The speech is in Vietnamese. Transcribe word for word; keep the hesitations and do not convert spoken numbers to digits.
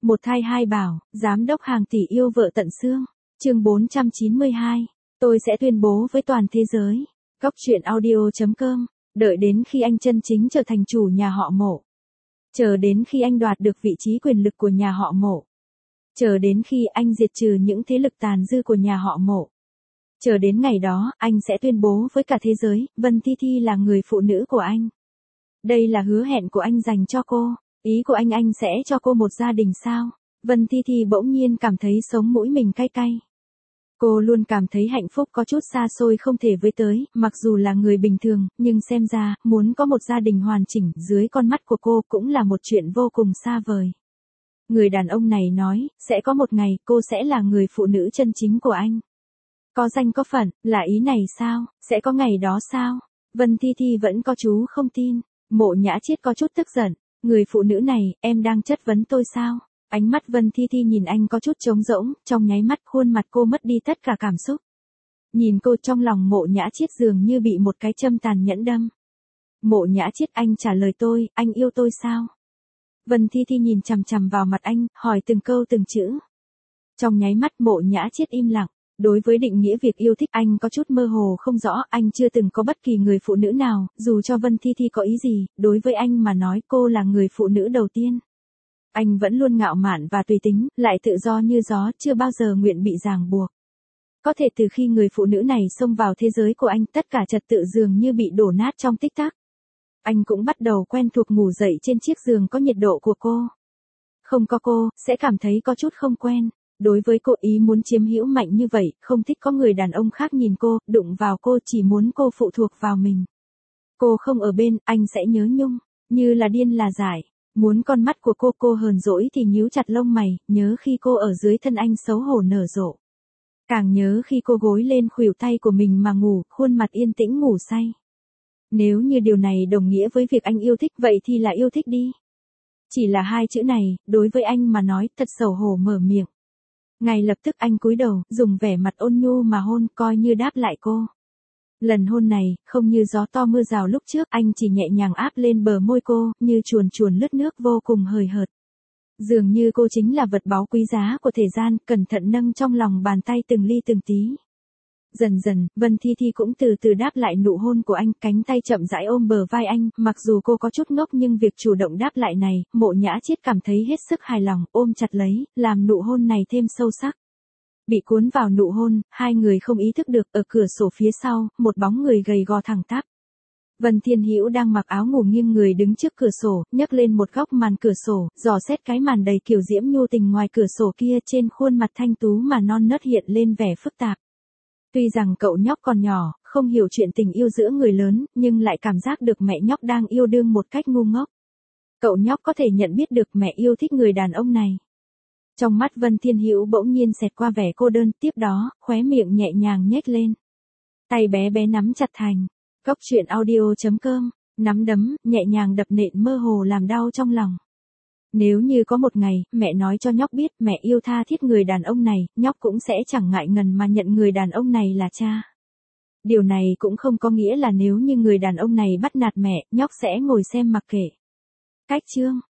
Một thai hai bảo, giám đốc hàng tỷ yêu vợ tận xương. Chương bốn trăm chín mươi hai. Tôi sẽ tuyên bố với toàn thế giới. Góc truyện audio chấm com. Đợi đến khi anh chân chính trở thành chủ nhà họ Mộ. Chờ đến khi anh đoạt được vị trí quyền lực của nhà họ Mộ. Chờ đến khi anh diệt trừ những thế lực tàn dư của nhà họ Mộ. Chờ đến ngày đó, anh sẽ tuyên bố với cả thế giới, Vân Thi Thi là người phụ nữ của anh. Đây là hứa hẹn của anh dành cho cô. Ý của anh anh sẽ cho cô một gia đình sao? Vân Thi Thi bỗng nhiên cảm thấy sống mũi mình cay cay. Cô luôn cảm thấy hạnh phúc có chút xa xôi không thể với tới, mặc dù là người bình thường, nhưng xem ra, muốn có một gia đình hoàn chỉnh dưới con mắt của cô cũng là một chuyện vô cùng xa vời. Người đàn ông này nói, sẽ có một ngày cô sẽ là người phụ nữ chân chính của anh. Có danh có phận, là ý này sao? Sẽ có ngày đó sao? Vân Thi Thi vẫn có chú không tin. Mộ Nhã Chiết có chút tức giận. Người phụ nữ này, em đang chất vấn tôi sao? Ánh mắt Vân Thi Thi nhìn anh có chút trống rỗng, trong nháy mắt khuôn mặt cô mất đi tất cả cảm xúc. Nhìn cô trong lòng Mộ Nhã Chiết dường như bị một cái châm tàn nhẫn đâm. Mộ Nhã Chiết, anh trả lời tôi, anh yêu tôi sao? Vân Thi Thi nhìn chằm chằm vào mặt anh, hỏi từng câu từng chữ. Trong nháy mắt Mộ Nhã Chiết im lặng. Đối với định nghĩa việc yêu thích anh có chút mơ hồ không rõ, anh chưa từng có bất kỳ người phụ nữ nào, dù cho Vân Thi Thi có ý gì, đối với anh mà nói cô là người phụ nữ đầu tiên. Anh vẫn luôn ngạo mạn và tùy tính, lại tự do như gió, chưa bao giờ nguyện bị ràng buộc. Có thể từ khi người phụ nữ này xông vào thế giới của anh, tất cả trật tự dường như bị đổ nát trong tích tắc. Anh cũng bắt đầu quen thuộc ngủ dậy trên chiếc giường có nhiệt độ của cô. Không có cô, sẽ cảm thấy có chút không quen. Đối với cô, ý muốn chiếm hữu mạnh như vậy, không thích có người đàn ông khác nhìn cô, đụng vào cô, chỉ muốn cô phụ thuộc vào mình. Cô không ở bên, anh sẽ nhớ nhung, như là điên là dại. Muốn con mắt của cô, cô hờn dỗi thì nhíu chặt lông mày, nhớ khi cô ở dưới thân anh xấu hổ nở rộ. Càng nhớ khi cô gối lên khuỷu tay của mình mà ngủ, khuôn mặt yên tĩnh ngủ say. Nếu như điều này đồng nghĩa với việc anh yêu thích, vậy thì là yêu thích đi. Chỉ là hai chữ này, đối với anh mà nói, thật xấu hổ mở miệng. Ngay lập tức anh cúi đầu, dùng vẻ mặt ôn nhu mà hôn, coi như đáp lại cô. Lần hôn này, không như gió to mưa rào lúc trước, anh chỉ nhẹ nhàng áp lên bờ môi cô, như chuồn chuồn lướt nước vô cùng hời hợt. Dường như cô chính là vật báu quý giá của thế gian, cẩn thận nâng trong lòng bàn tay từng ly từng tí. Dần dần, Vân Thi Thi cũng từ từ đáp lại nụ hôn của anh, cánh tay chậm rãi ôm bờ vai anh, mặc dù cô có chút ngốc nhưng việc chủ động đáp lại này, Mộ Nhã Chiết cảm thấy hết sức hài lòng, ôm chặt lấy, làm nụ hôn này thêm sâu sắc. Bị cuốn vào nụ hôn, hai người không ý thức được, ở cửa sổ phía sau, một bóng người gầy gò thẳng tắp. Vân Thiên Hữu đang mặc áo ngủ nghiêng người đứng trước cửa sổ, nhấc lên một góc màn cửa sổ, dò xét cái màn đầy kiểu diễm nhu tình ngoài cửa sổ kia, trên khuôn mặt thanh tú mà non nớt hiện lên vẻ phức tạp. Tuy rằng cậu nhóc còn nhỏ, không hiểu chuyện tình yêu giữa người lớn, nhưng lại cảm giác được mẹ nhóc đang yêu đương một cách ngu ngốc. Cậu nhóc có thể nhận biết được mẹ yêu thích người đàn ông này. Trong mắt Vân Thiên Hữu bỗng nhiên xẹt qua vẻ cô đơn, tiếp đó, khóe miệng nhẹ nhàng nhếch lên. Tay bé bé nắm chặt thành. Góc truyện audio chấm com, nắm đấm, nhẹ nhàng đập nện mơ hồ làm đau trong lòng. Nếu như có một ngày, mẹ nói cho nhóc biết mẹ yêu tha thiết người đàn ông này, nhóc cũng sẽ chẳng ngại ngần mà nhận người đàn ông này là cha. Điều này cũng không có nghĩa là nếu như người đàn ông này bắt nạt mẹ, nhóc sẽ ngồi xem mặc kệ. Cách chương